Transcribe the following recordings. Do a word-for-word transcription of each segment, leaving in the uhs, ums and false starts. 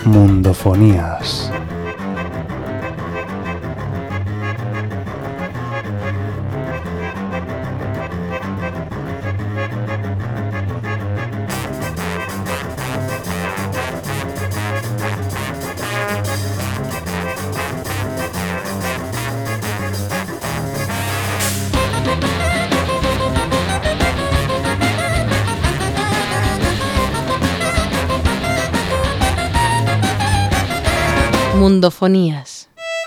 Mundofonías. Mundofonías.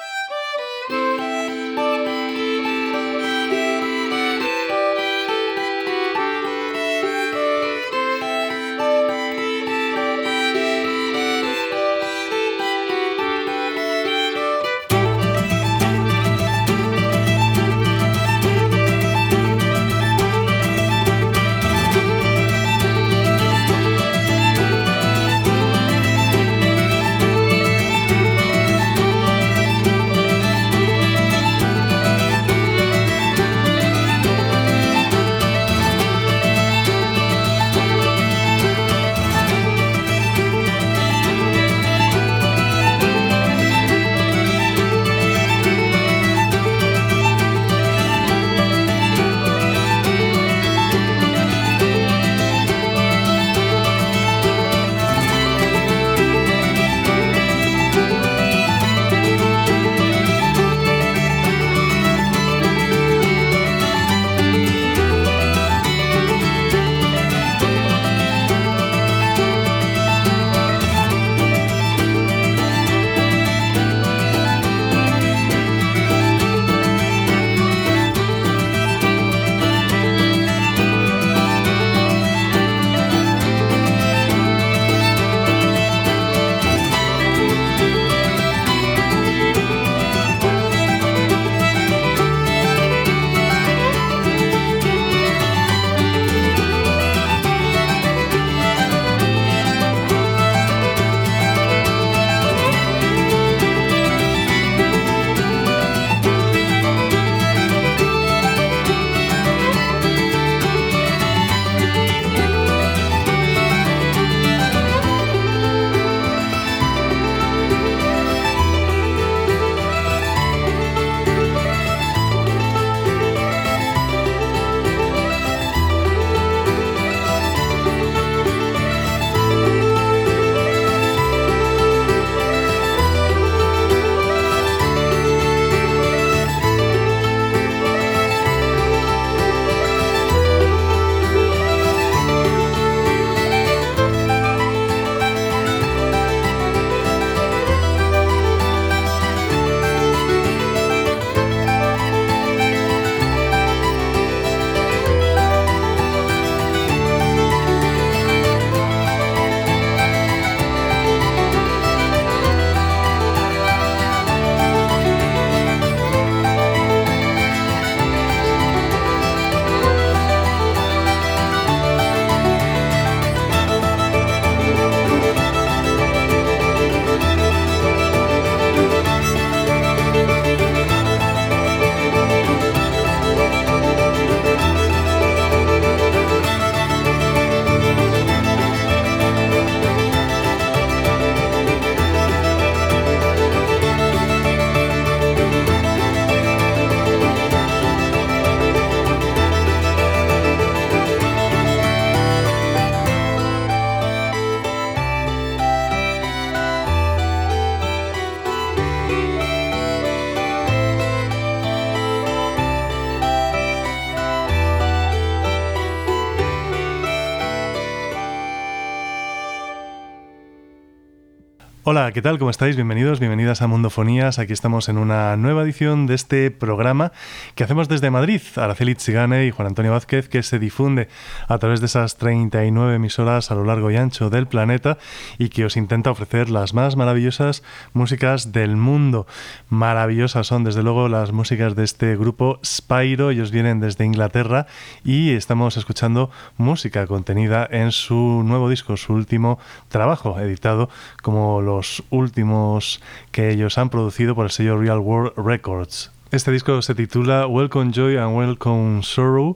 Hola, ¿qué tal? ¿Cómo estáis? Bienvenidos, bienvenidas a Mundofonías. Aquí estamos en una nueva edición de este programa que hacemos desde Madrid. Araceli Tsigane y Juan Antonio Vázquez, que se difunde a través de esas treinta y nueve emisoras a lo largo y ancho del planeta y que os intenta ofrecer las más maravillosas músicas del mundo. Maravillosas son, desde luego, las músicas de este grupo Spyro. Ellos vienen desde Inglaterra y estamos escuchando música contenida en su nuevo disco, su último trabajo, editado como lo los últimos que ellos han producido por el sello Real World Records. Este disco se titula Welcome Joy and Welcome Sorrow.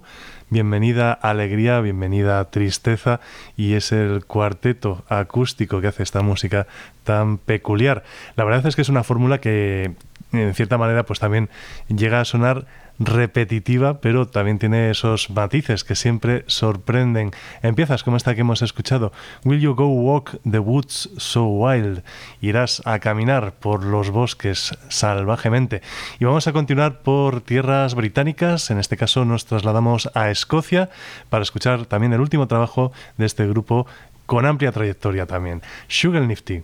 bienvenida alegría, bienvenida tristeza, y es el cuarteto acústico que hace esta música tan peculiar. La verdad es que es una fórmula que en cierta manera pues también llega a sonar repetitiva, pero también tiene esos matices que siempre sorprenden. Empiezas como esta que hemos escuchado: Will you go walk the woods so wild? Irás a caminar por los bosques salvajemente. Y vamos a continuar por tierras británicas. En este caso nos trasladamos a Escocia para escuchar también el último trabajo de este grupo con amplia trayectoria también, Shogalnifty.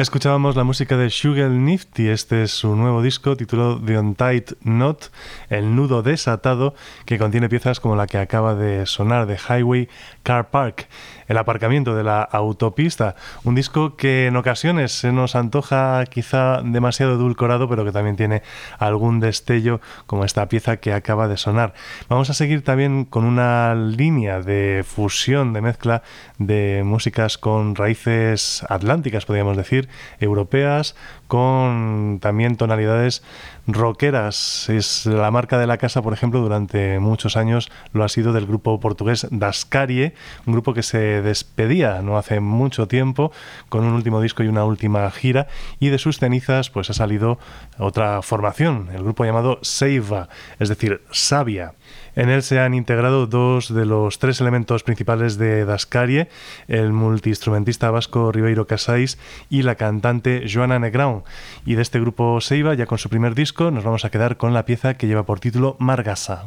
Escuchábamos la música de Shugel Nifty. Este es su nuevo disco titulado The Untied Knot, el nudo desatado, que contiene piezas como la que acaba de sonar, de Highway Car Park, el aparcamiento de la autopista. Un disco que en ocasiones se nos antoja quizá demasiado edulcorado, pero que también tiene algún destello como esta pieza que acaba de sonar. Vamos a seguir también con una línea de fusión, de mezcla de músicas con raíces atlánticas, podríamos decir, europeas, con también tonalidades rockeras. Es la marca de la casa, por ejemplo, durante muchos años lo ha sido del grupo portugués Dascarie, un grupo que se despedía no hace mucho tiempo con un último disco y una última gira, y de sus cenizas pues ha salido otra formación, el grupo llamado Seiva, es decir, Savia. En él se han integrado dos de los tres elementos principales de Dascarie, el multiinstrumentista vasco Ribeiro Casais y la cantante Joana Negrão. Y de este grupo Seiva, ya con su primer disco, nos vamos a quedar con la pieza que lleva por título Margassa.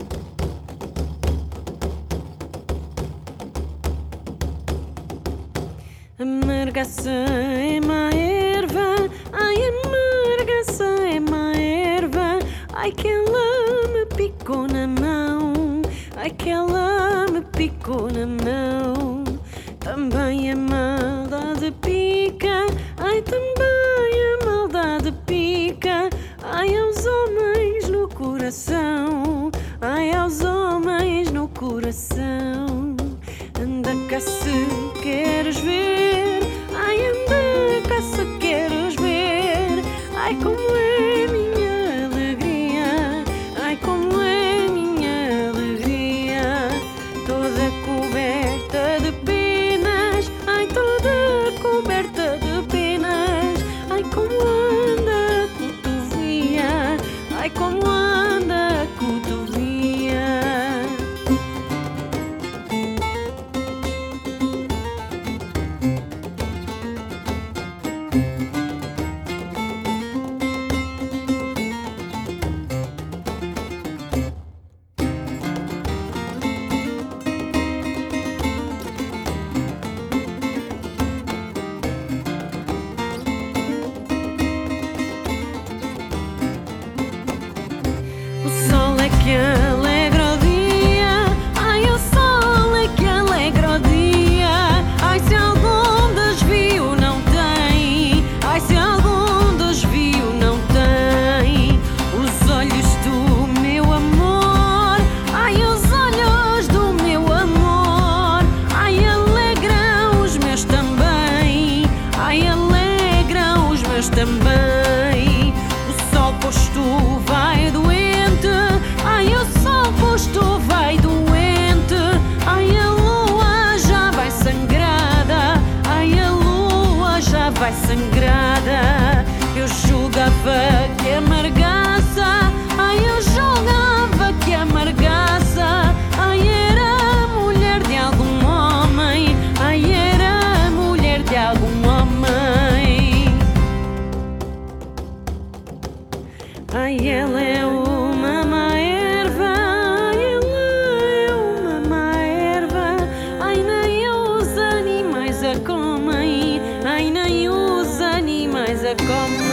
Amargaça é má erva, ai amargaça é má erva, ai que ela me picou na mão, ai que ela me picou na mão. Também a maldade pica, ai também a maldade pica, ai aos homens no coração, ai aos homens no coração. Anda cá se queres ver, ai anda cá se queres ver, ai como é minha alegria, ai como é minha alegria, toda coberta de penas, ai toda coberta de penas, ai como anda a cotovia, ai como anda a cotovia. Vai sangrada, eu julgava que amargaça, ai eu julgava que amargaça, ai era mulher de algum homem, ai era mulher de algum homem, ai ela é uma má erva, ai ela é uma má erva, ai nem os animais a comem, ai nem os animais a comem.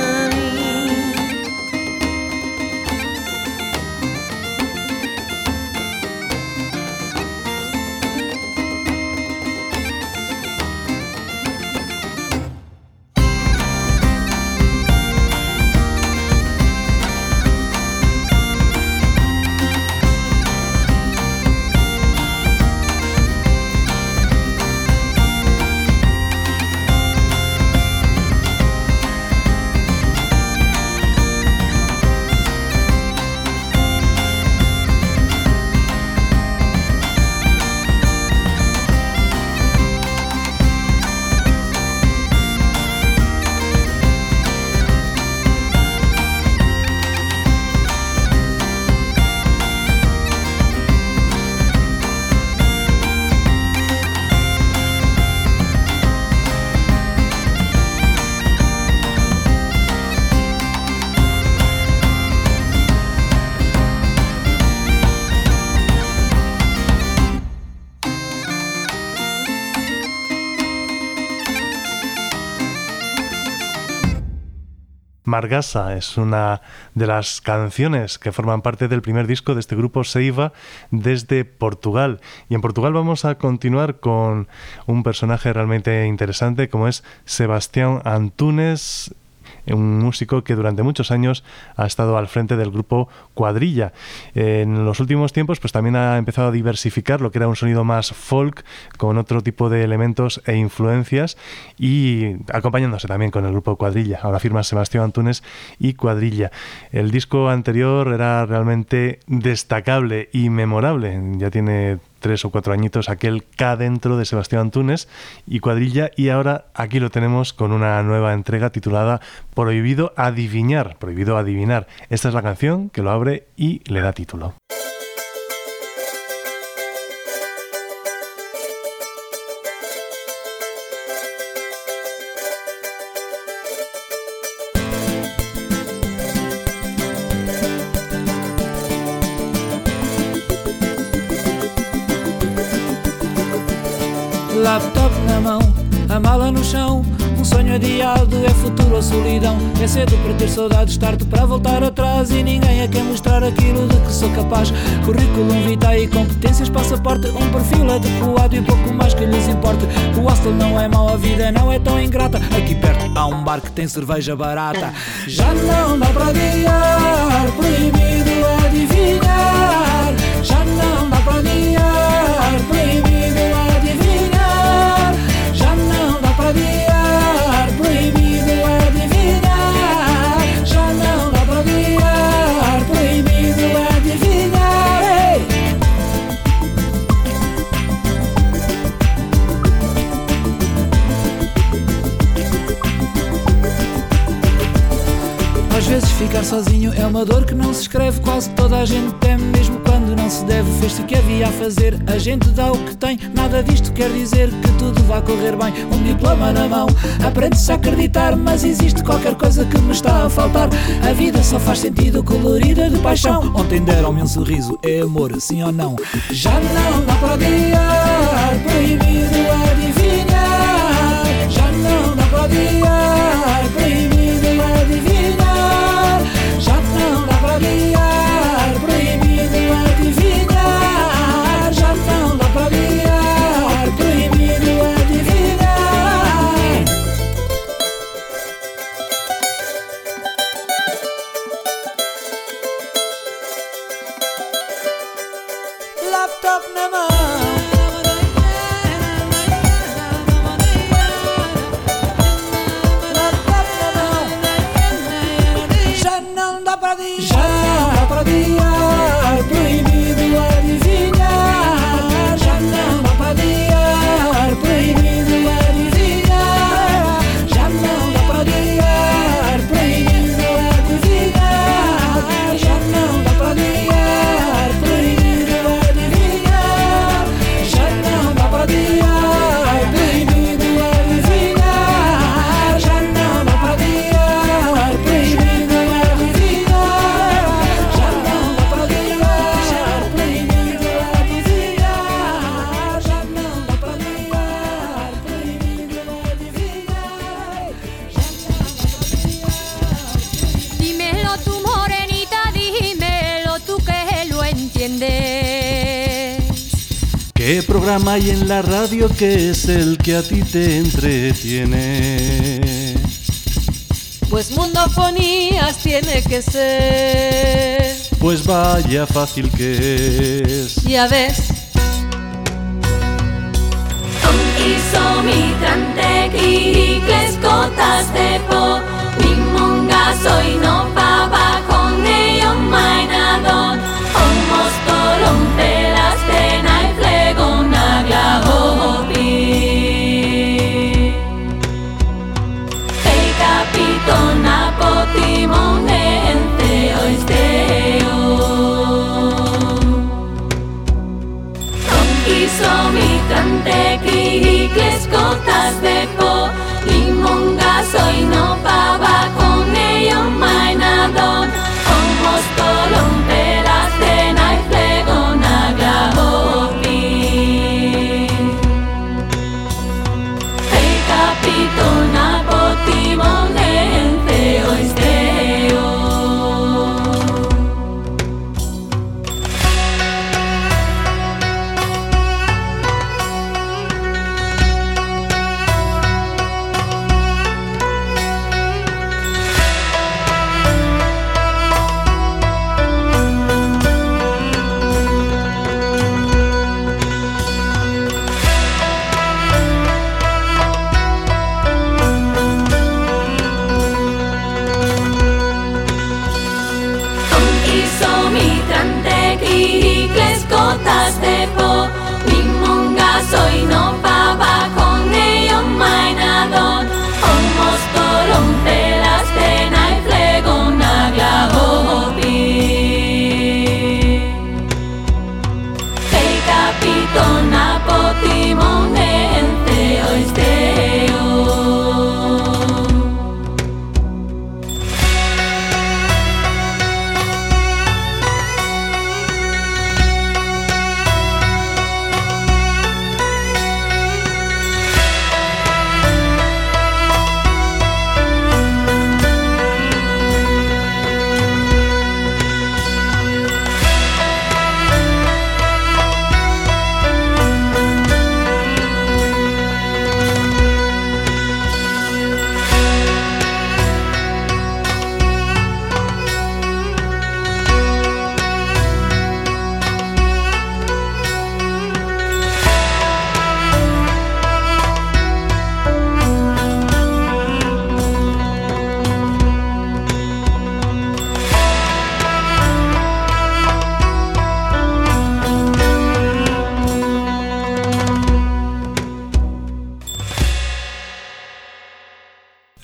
Margasa es una de las canciones que forman parte del primer disco de este grupo Seiva desde Portugal. Y en Portugal vamos a continuar con un personaje realmente interesante como es Sebastián Antunes, un músico que durante muchos años ha estado al frente del grupo Cuadrilla. En los últimos tiempos pues también ha empezado a diversificar lo que era un sonido más folk con otro tipo de elementos e influencias y acompañándose también con el grupo Cuadrilla. Ahora firma Sebastián Antunes y Cuadrilla. El disco anterior era realmente destacable y memorable. Ya tiene tres o cuatro añitos aquel K dentro de Sebastián Antunes y Cuadrilla, y ahora aquí lo tenemos con una nueva entrega titulada Prohibido Adivinar. Prohibido Adivinar. Esta es la canción que lo abre y le da título. Laptop na mão, a mala no chão, um sonho adiado, é futuro ou solidão. É cedo para ter saudades, tarde para voltar atrás e ninguém é quem mostrar aquilo de que sou capaz. Currículum vitae e competências, passaporte, um perfil adequado e pouco mais que lhes importe. O hostel não é mau, a vida não é tão ingrata. Aqui perto há um bar que tem cerveja barata. Já não dá para adiar, proibido adivinhar. Já não dá para adiar, proibido adivinhar. Já não dá para adiar, proibido adivinhar. Já não dá para adiar, proibido adivinhar. Ei! Às vezes ficar sozinho é uma dor que não se escreve. Quase toda a gente teme, mesmo quando não se deve. Fez-se o que havia a fazer, a gente dá o que tem. Nada disto quer dizer que tudo vai correr bem. Um diploma na mão, aprende-se a acreditar. Mas existe qualquer coisa que me está a faltar. A vida só faz sentido colorida de paixão. Ontem deram-me um sorriso, é amor, sim ou não? Já não dá para adiar, proibido adivinhar. Já não dá para adiar, proibido adivinhar. Já não dá para adiar, proibido adivinhar. Já não dá para adiar, proibido adivinhar. Laptop na mão, laptop na mão. Já não dá para adiar, já não dá para adiar, proibido adivinhar. Já não dá para adiar, proibido adivinhar. Já não dá para adiar, proibido adivinhar. Já não dá para adiar, proibido adivinhar. Já não dá para adiar, proibido adivinhar. Já não dá para adiar, proibido adivinhar. Já não dá para adiar, proibido adivinhar. Já não dá para adiar, proibido adivinhar. Dímelo tú, morenita, dímelo tú que lo entiendes. ¿Qué programa hay en la radio que es el que a ti te entretiene? Pues Mundofonías tiene que ser. Pues vaya fácil que es. Ya ves. Hizo mi trantequicles cotas de po, mi monga soy no pava con ello mainadón, homos torompelas pena y flego naglahopi. Hey capitón apotimonente oisteo. Hizo mi trantequicles cotas de po, limonga soy no pava con ello mainadón, homos torompelas pena y flego naglahopi. Hey capitón apotimonente oisteo.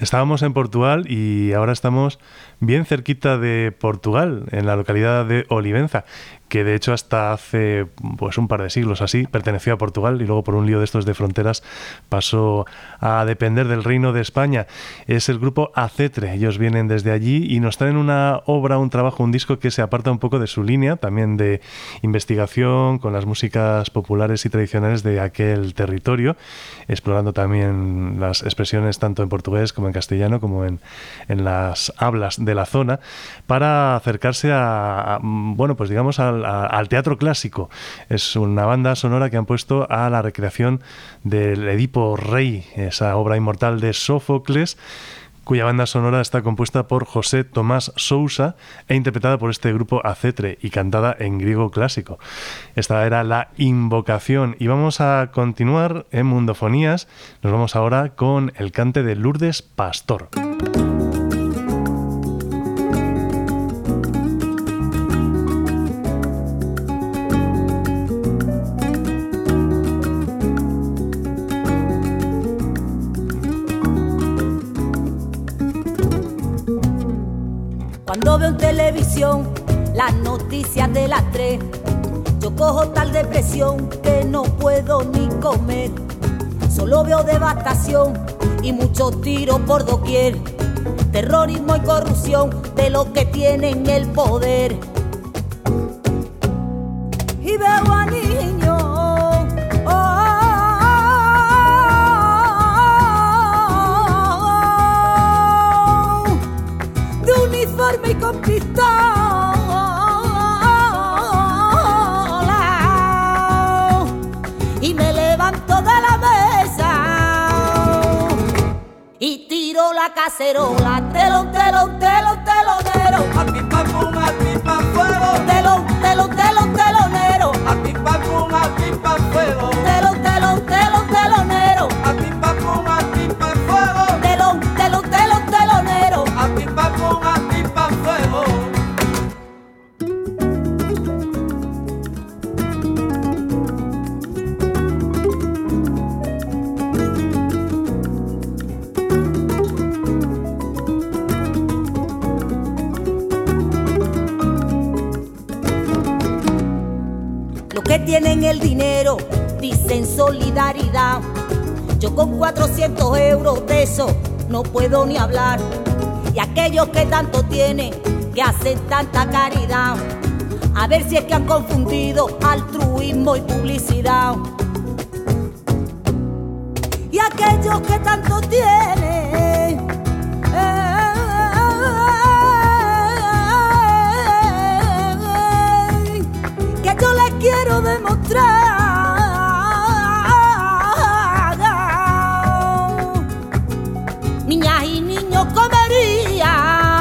Estábamos en Portugal y ahora estamos bien cerquita de Portugal, en la localidad de Olivenza, que de hecho hasta hace pues un par de siglos así perteneció a Portugal y luego por un lío de estos de fronteras pasó a depender del Reino de España. Es el grupo Acetre, ellos vienen desde allí y nos traen una obra, un trabajo, un disco que se aparta un poco de su línea, también de investigación con las músicas populares y tradicionales de aquel territorio, explorando también las expresiones tanto en portugués como en castellano, como en, en las hablas de la zona, para acercarse a, a bueno, pues digamos al al teatro clásico. Es una banda sonora que han puesto a la recreación del Edipo Rey, esa obra inmortal de Sófocles, cuya banda sonora está compuesta por José Tomás Sousa e interpretada por este grupo Acetre y cantada en griego clásico. Esta era la invocación y vamos a continuar en Mundofonías. Nos vamos ahora con el cante de Lourdes Pastor. Cuando veo en televisión las noticias de las tres, yo cojo tal depresión que no puedo ni comer. Solo veo devastación y muchos tiros por doquier, terrorismo y corrupción de los que tienen el poder. Y veo a niños y con pistola y me levanto de la mesa y tiro la cacerola, telón, telón, telón, telonero, a pipa pum, a pipa fuego, telón, telón, telón, telonero, a pipa pum, a pipa fuego, telón, telón, telón, telonero, a pipa pum, a pipa fuego, telón, telón, telón, telonero, a pipa pum, a pipa fuego. Que tienen el dinero, dicen solidaridad. Yo con cuatrocientos euros de eso no puedo ni hablar. Y aquellos que tanto tienen, que hacen tanta caridad, a ver si es que han confundido altruismo y publicidad. Y aquellos que tanto tienen, eh, que yo les quiero demostrar niñas y niños comerían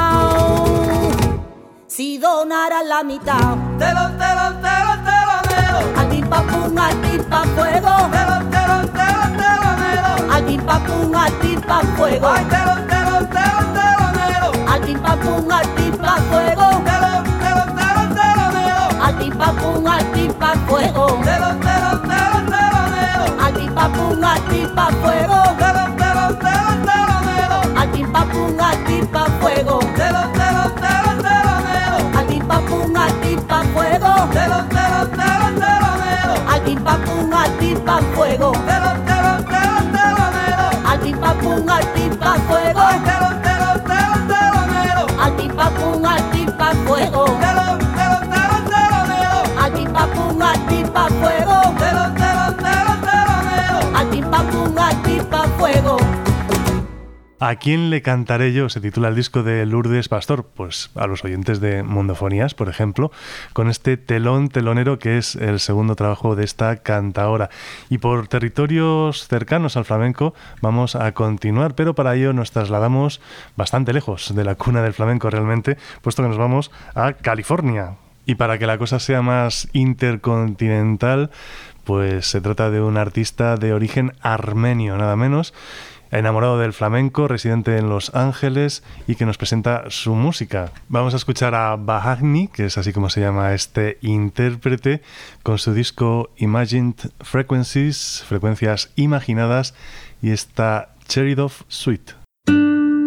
si donaran la mitad. Telón, telón, telón, telonero, Al pim pam pum, al pim pam fuego. telón, telón, telón, telonero, Al pim pam pum, al pim pam fuego. ay, telón, telón, telón, telonero, Al pim pam pum, al pim pam fuego. telón, telón, telón, telonero, Al pim pam pum, al pim pam fuego. telón, telón, telón, telonero, Al pim pam pum, al pim pam fuego. telón, telón, telón, telonero, Al pim pam pum, al pim pam fuego. telón, telón, telón, telonero, Al pim pam pum, al pim pam fuego. telón, telón, telón, telonero, Al pim pam pum, al pim pam fuego. telón, telón, telón, telonero, Al pim pam pum, al pim pam fuego. ay, telón, telón, telón, telonero, Al pim pam pum, al pim pam fuego. telón, telón, telón, telonero, Al pim pam pum, al pim pam fuego. telón, telón, telón, telonero. Al pim pam pum, al pim pam fuego. ¿A quién le cantaré yo? Se titula el disco de Lourdes Pastor. Pues a los oyentes de Mundofonías, por ejemplo, con este Telón Telonero, que es el segundo trabajo de esta cantaora. Y por territorios cercanos al flamenco vamos a continuar, pero para ello nos trasladamos bastante lejos de la cuna del flamenco realmente, puesto que nos vamos a California. Y para que la cosa sea más intercontinental, pues se trata de un artista de origen armenio, nada menos, enamorado del flamenco, residente en Los Ángeles y que nos presenta su música. Vamos a escuchar a Bahagni, que es así como se llama este intérprete, con su disco Imagined Frequencies, frecuencias imaginadas, y esta Cherry Dove Suite.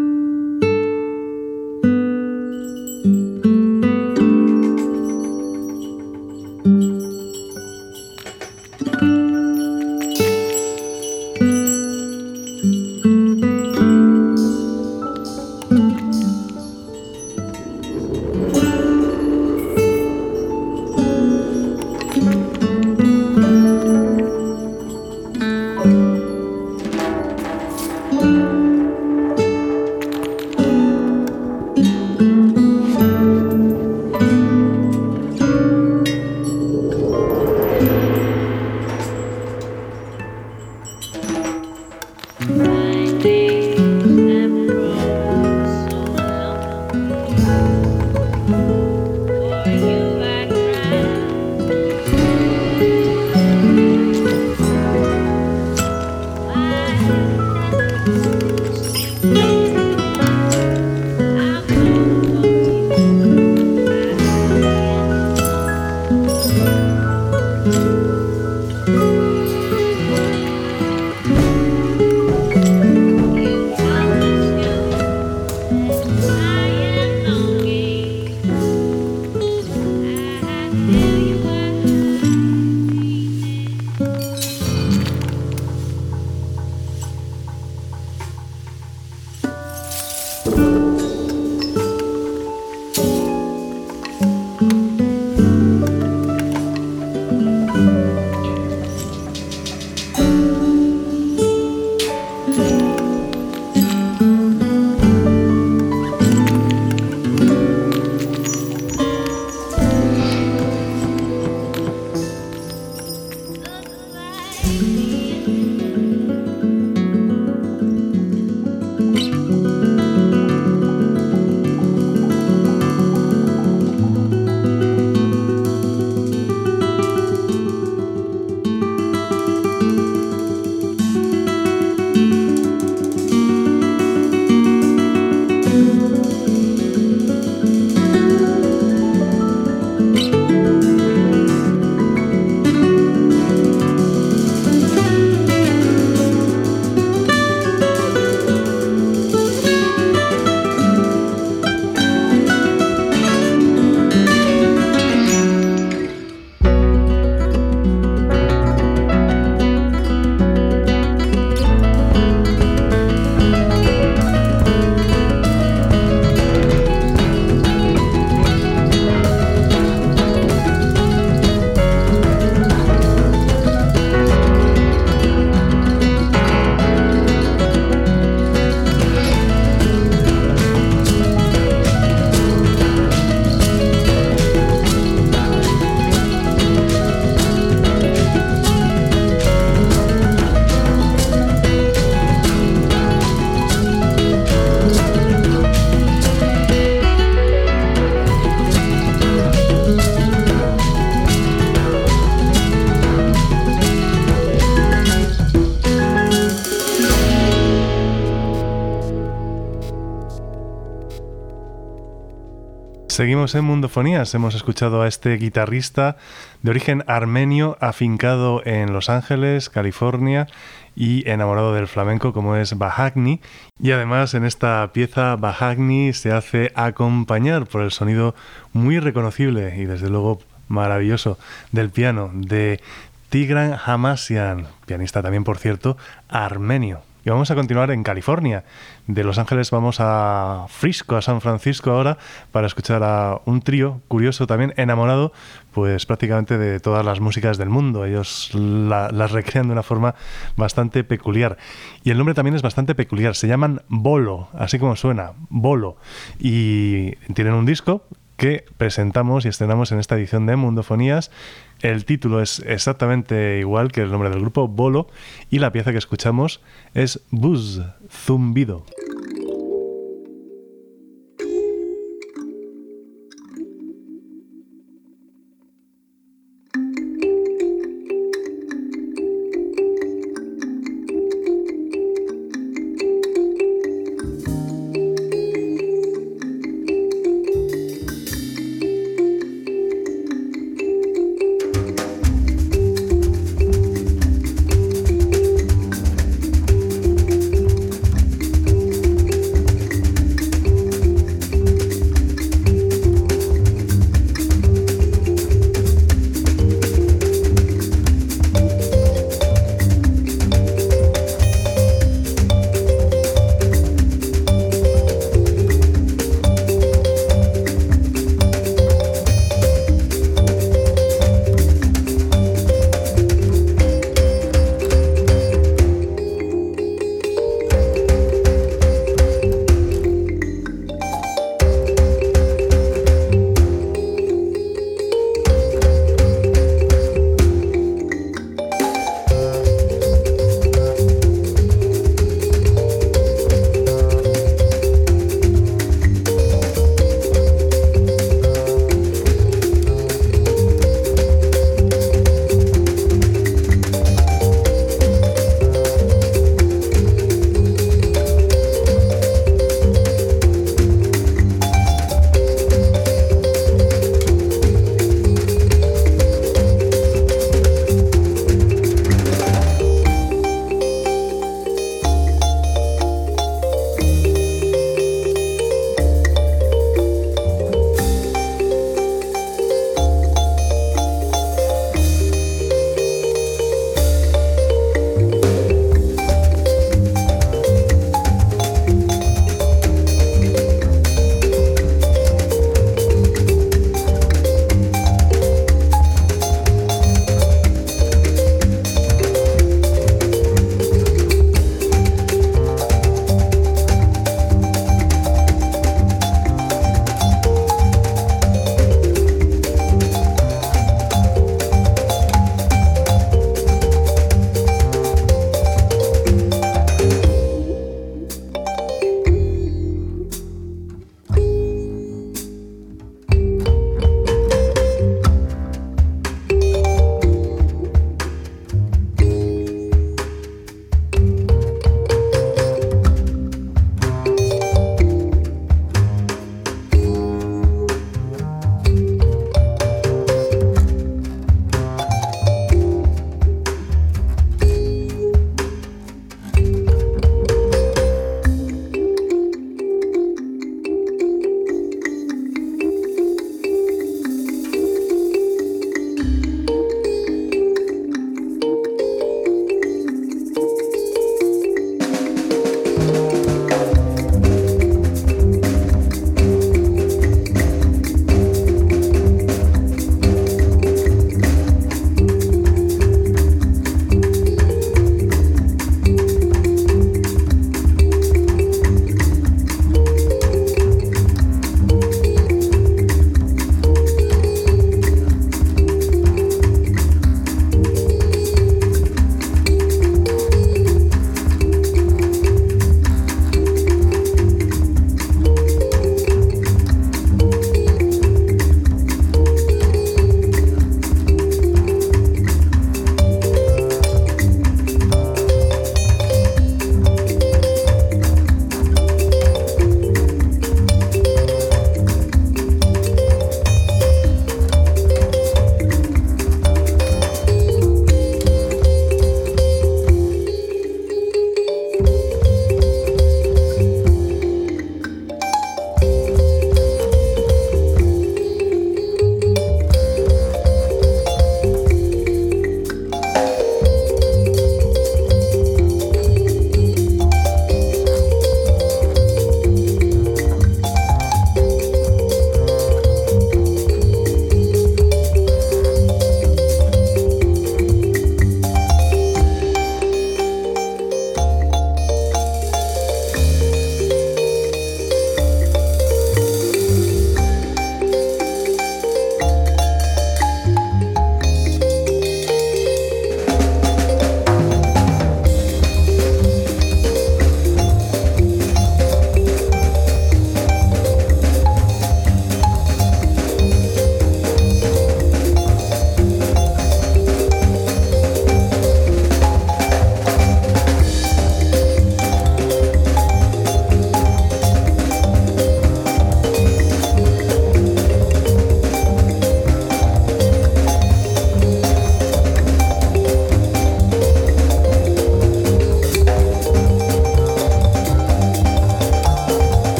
Seguimos en Mundofonías. Hemos escuchado a este guitarrista de origen armenio, afincado en Los Ángeles, California, y enamorado del flamenco, como es Bahagni. Y además en esta pieza Bahagni se hace acompañar por el sonido muy reconocible y desde luego maravilloso del piano de Tigran Hamasyan, pianista también, por cierto, armenio. Y vamos a continuar en California. De Los Ángeles vamos a Frisco, a San Francisco ahora, para escuchar a un trío curioso también, enamorado pues prácticamente de todas las músicas del mundo. Ellos la, las recrean de una forma bastante peculiar. Y el nombre también es bastante peculiar. Se llaman Bolo, así como suena, Bolo. Y tienen un disco que presentamos y estrenamos en esta edición de Mundofonías. El título es exactamente igual que el nombre del grupo, Bolo, y la pieza que escuchamos es Buzz, zumbido.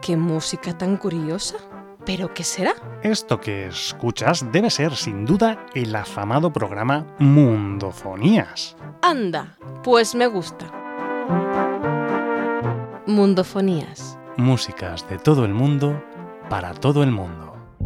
¡Qué música tan curiosa! ¿Pero qué será? Esto que escuchas debe ser, sin duda, el afamado programa Mundofonías. Anda, pues me gusta. Mundofonías. Músicas de todo el mundo, para todo el mundo.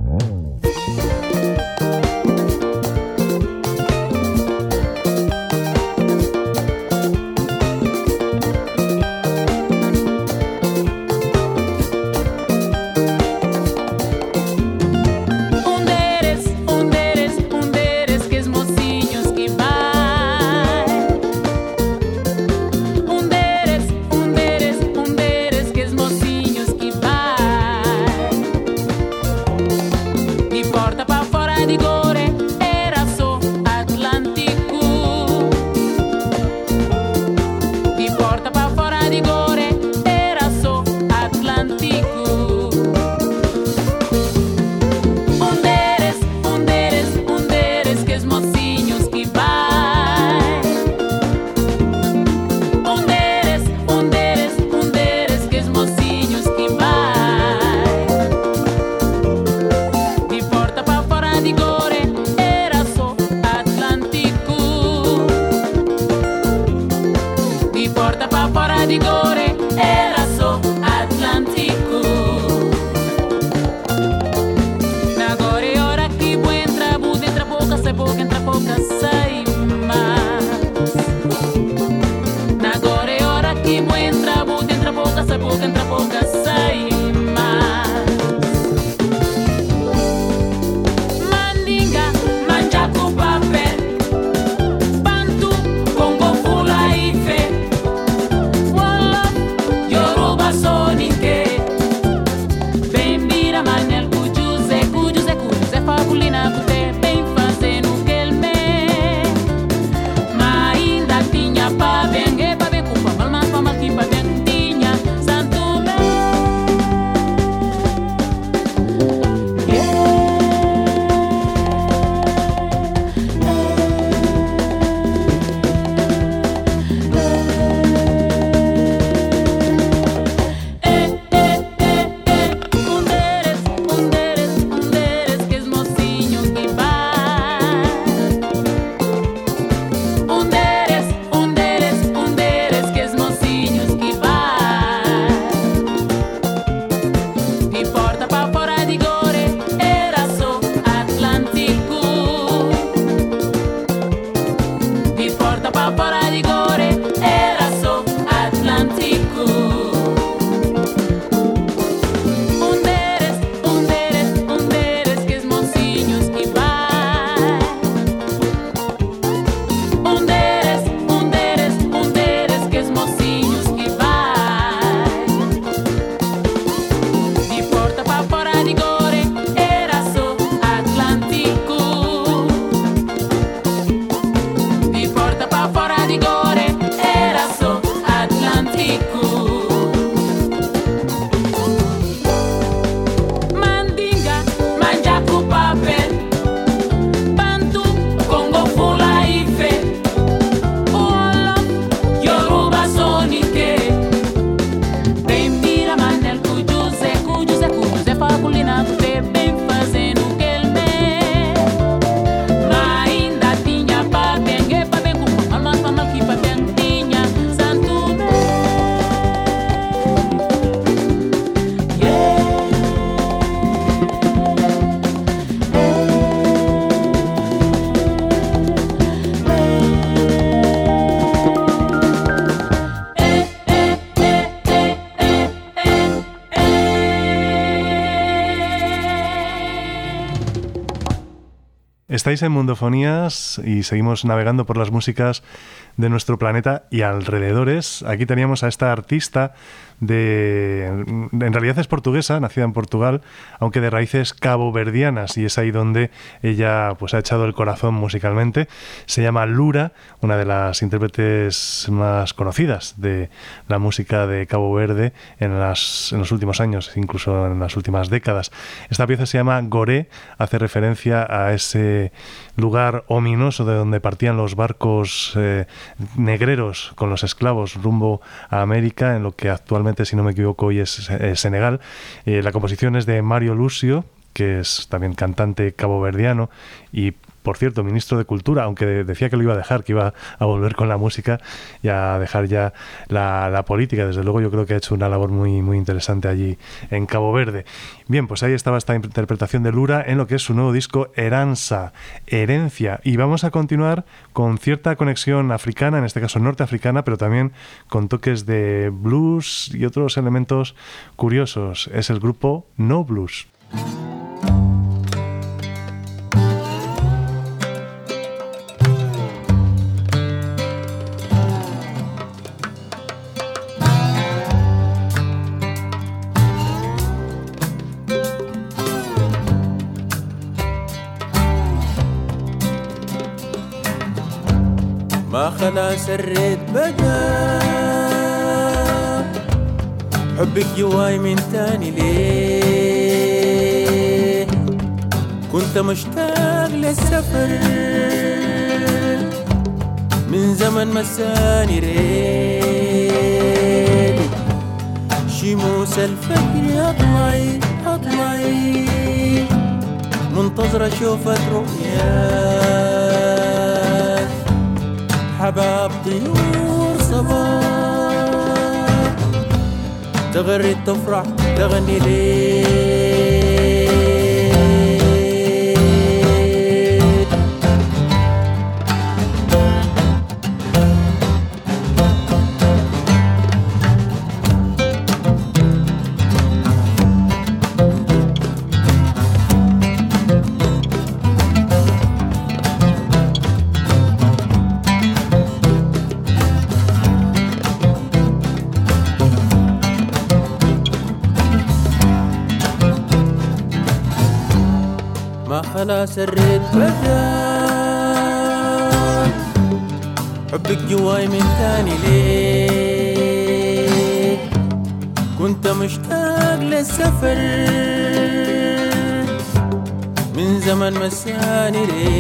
Estáis en Mundofonías y seguimos navegando por las músicas de nuestro planeta y alrededores. Aquí teníamos a esta artista de... En realidad es portuguesa, nacida en Portugal, aunque de raíces caboverdianas, y es ahí donde ella pues ha echado el corazón musicalmente. Se llama Lura, una de las intérpretes más conocidas de la música de Cabo Verde en, las, en los últimos años, incluso en las últimas décadas. Esta pieza se llama Goré, hace referencia a ese lugar ominoso de donde partían los barcos eh, negreros con los esclavos rumbo a América, en lo que actualmente, si no me equivoco, hoy es eh, Senegal. Eh, la composición es de Mario Lucio, que es también cantante caboverdiano y, por cierto, ministro de Cultura, aunque decía que lo iba a dejar, que iba a volver con la música y a dejar ya la, la política. Desde luego yo creo que ha hecho una labor muy, muy interesante allí en Cabo Verde. Bien, pues ahí estaba esta interpretación de Lura en lo que es su nuevo disco Heranza, Herencia. Y vamos a continuar con cierta conexión africana, en este caso norteafricana, pero también con toques de blues y otros elementos curiosos. Es el grupo No Blues. ما خلاص الريت بقى حبك جواي من تاني ليه كنت مشتاق للسفر من زمن مساني ريت شموس الفجر اطلعي اطلعي منتظرة اشوفك رؤياك حباب طيور صباح تغرد تفرح تغني ليه خلاص الريت بدا حبك جواي من تاني ليه كنت مشتاق للسفر من زمن مساني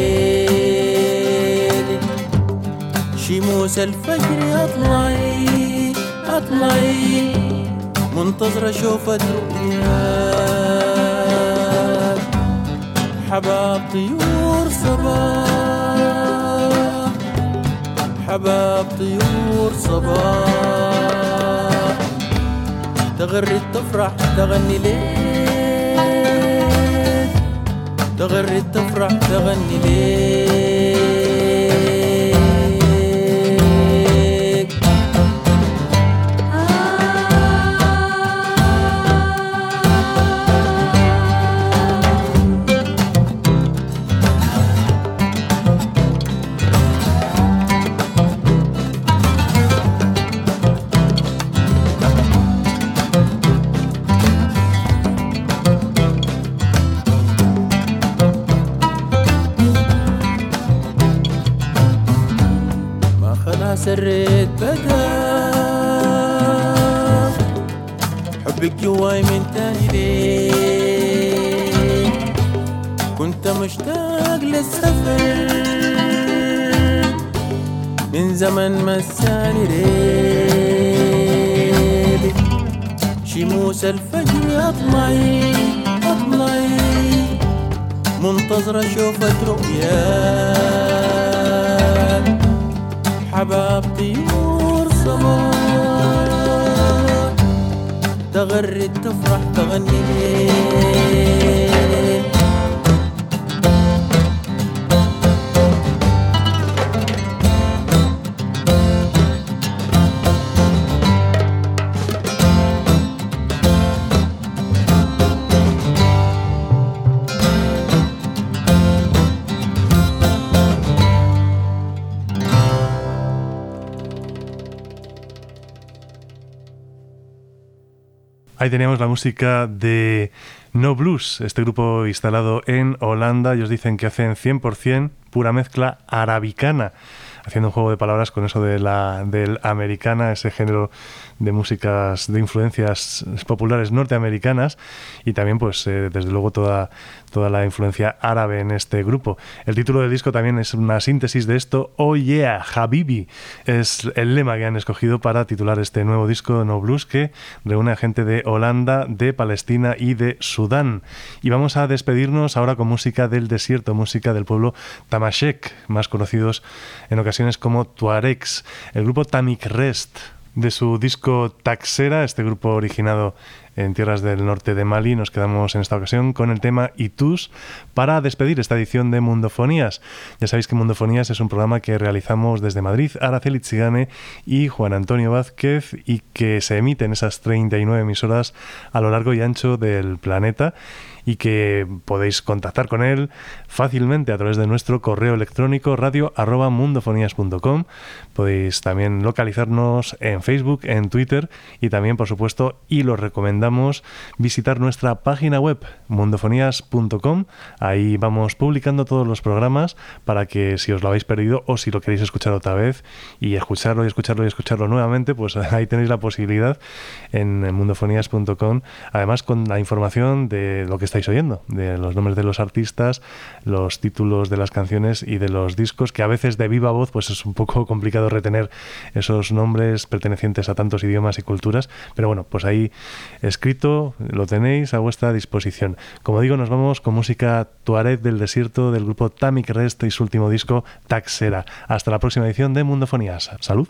ريدي شموس الفجر اطلعي اطلعي منتظرة اشوفك رؤياك حباب طيور صباح حباب طيور صباح تغرد تفرح تغني ليه تغرد تفرح تغني ليه سريت بدا حبك جواي من تاني ليه كنت مشتاق للسفر من زمن مساني ريدي شموس الفجر اطلعي اطلعي منتظرة اشوفك رؤياك حباب طيور صباح تغرد تفرح تغني ليه Ahí teníamos la música de No Blues, este grupo instalado en Holanda. Ellos dicen que hacen cien por ciento pura mezcla arabicana. haciendo un juego de palabras con eso de la del americana, ese género de músicas de influencias populares norteamericanas, y también pues eh, desde luego toda, toda la influencia árabe en este grupo. El título del disco también es una síntesis de esto. Oh yeah, Habibi es el lema que han escogido para titular este nuevo disco No Blues, que reúne a gente de Holanda, de Palestina y de Sudán. Y vamos a despedirnos ahora con música del desierto, música del pueblo Tamashek, más conocidos en ocasiones como Tuaregs. El grupo Tamik Rest, de su disco Taxera, este grupo originado en tierras del norte de Mali, nos quedamos en esta ocasión con el tema Itus para despedir esta edición de Mundofonías. Ya sabéis que Mundofonías es un programa que realizamos desde Madrid, Araceli Tzigane y Juan Antonio Vázquez, y que se emite en esas treinta y nueve emisoras a lo largo y ancho del planeta, y que podéis contactar con él fácilmente a través de nuestro correo electrónico radio arroba mundofonías punto com. Podéis también localizarnos en Facebook, en Twitter, y también, por supuesto, y lo recomendamos, visitar nuestra página web mundofonías punto com. Ahí vamos publicando todos los programas para que, si os lo habéis perdido o si lo queréis escuchar otra vez y escucharlo y escucharlo y escucharlo nuevamente, pues ahí tenéis la posibilidad en mundofonías punto com, además con la información de lo que estáis oyendo, de los nombres de los artistas, los títulos de las canciones y de los discos, que a veces de viva voz pues es un poco complicado retener esos nombres pertenecientes a tantos idiomas y culturas, pero bueno, pues ahí escrito lo tenéis a vuestra disposición. Como digo, nos vamos con música tuareg del desierto del grupo Tamik Rest y su último disco Taxera. Hasta la próxima edición de Mundofonías. ¡Salud!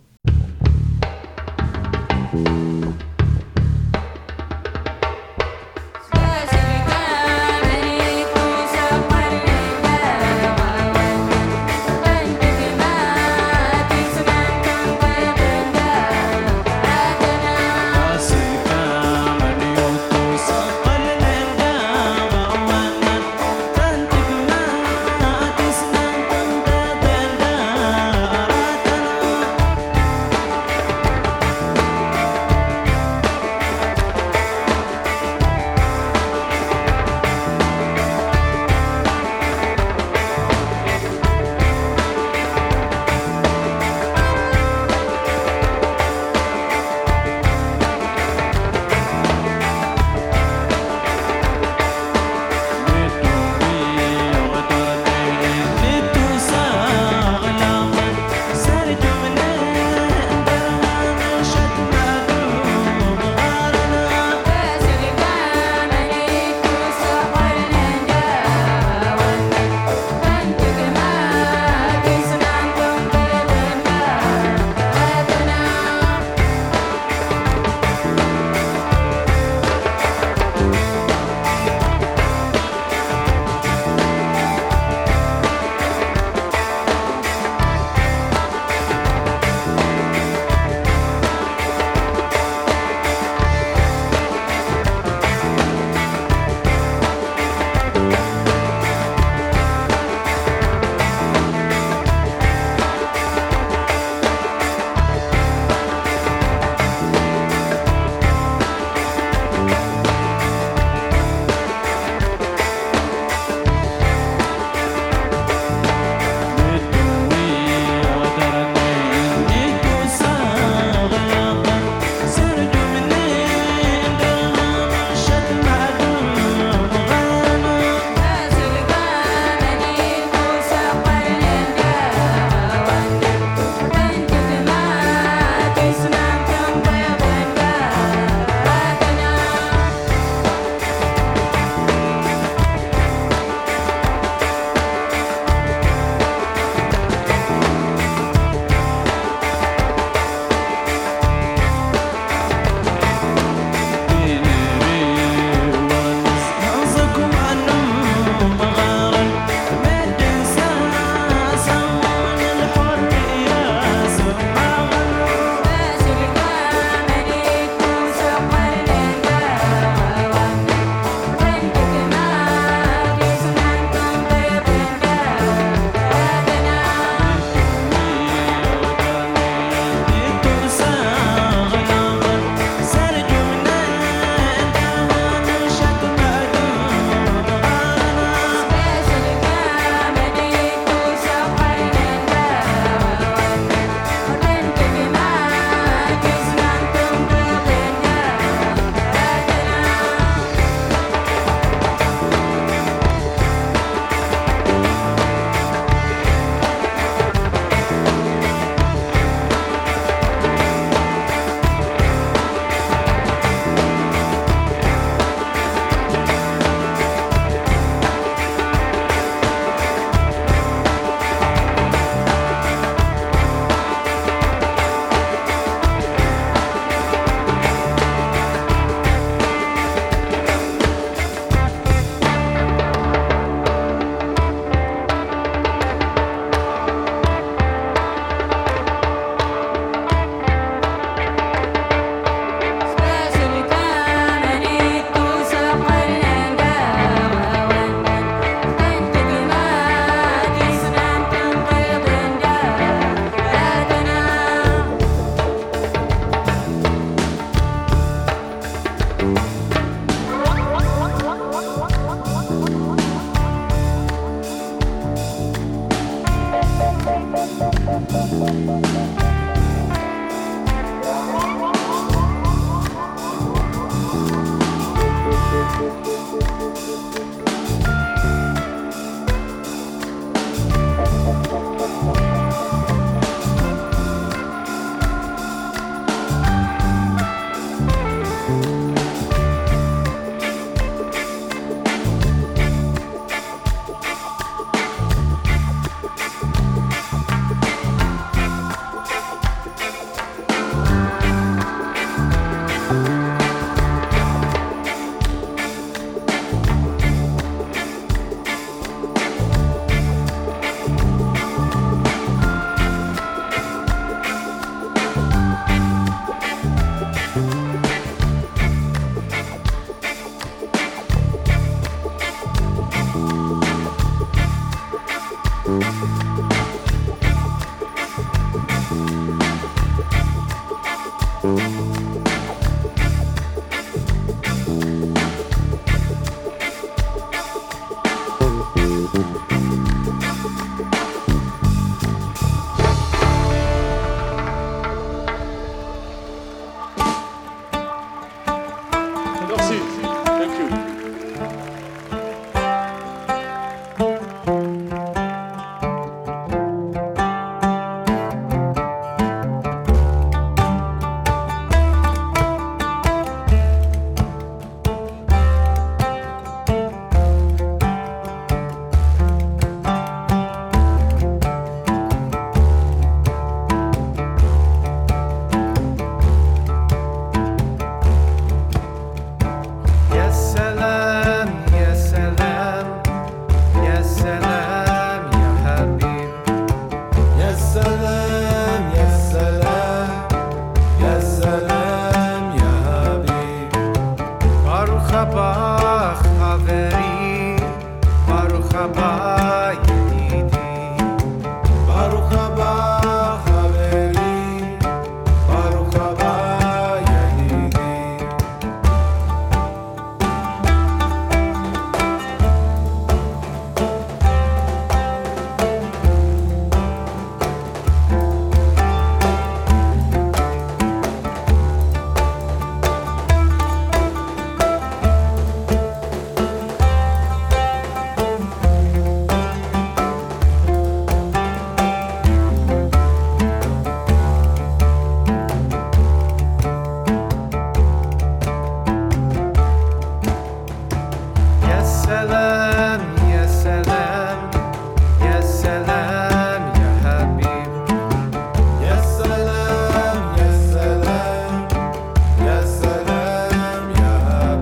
ברוך הבא ידידי, ברוך הבא חברי, ברוך הבא ידידי.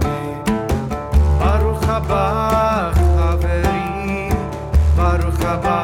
Baruch